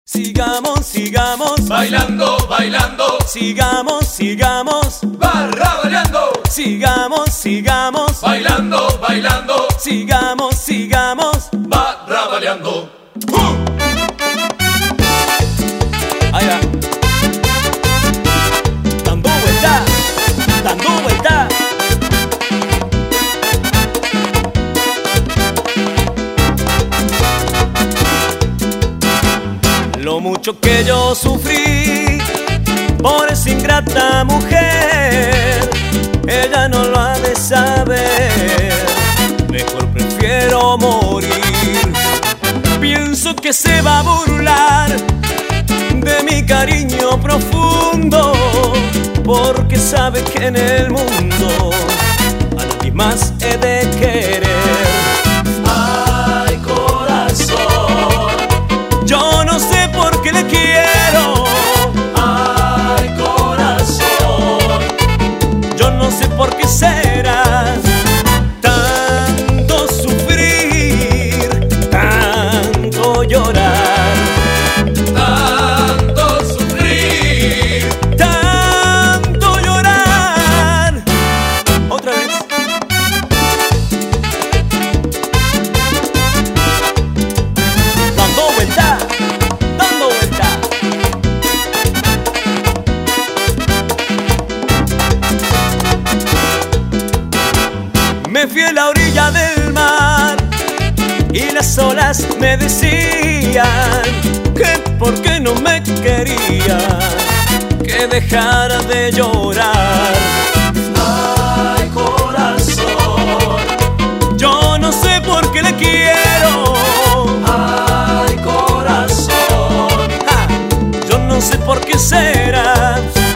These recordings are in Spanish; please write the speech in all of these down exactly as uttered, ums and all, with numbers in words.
Sigamos, sigamos bailando, bailando, sigamos, sigamos barrabaleando, sigamos, sigamos bailando, bailando, sigamos, sigamos barrabaleando. ¡Uh! Allá. Dando vuelta, dando vuelta. Lo mucho que yo sufrí por esa ingrata mujer, ella no lo ha de saber. Mejor prefiero morir. Pienso que se va a burlar de mi cariño profundo, porque sabe que en el mundo a nadie más he de querer. Ay, corazón, yo no sé por qué le quiero. ay, corazón, Yo no sé por qué será tanto sufrir, tanto llorar, tanto sufrir. tanto llorar. Otra vez. Dando vuelta, dando vuelta. Me fui a la orilla del mar y las olas me decían que por qué no me quería, que dejara de llorar. Ay, corazón, Yo no sé por qué le quiero. ay, corazón, Ah, yo no sé por qué será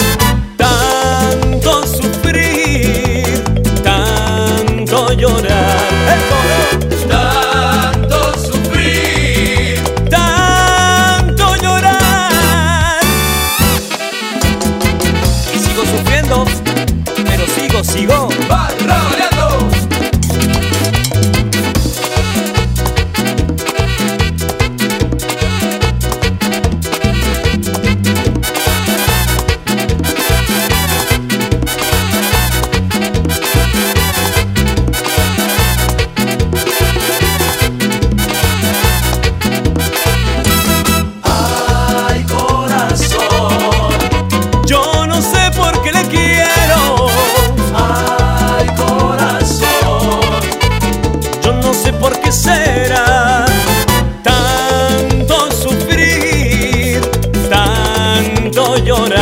tanto sufrir, tanto llorar. ¡El coro! tanto sufrir. Tanto llorar. Y sigo sufriendo, pero sigo, sigo. Barrabaleando. Ay, corazón, Yo no sé por qué le quiero. ay, corazón, Yo no sé por qué será tanto sufrir, tanto llorar.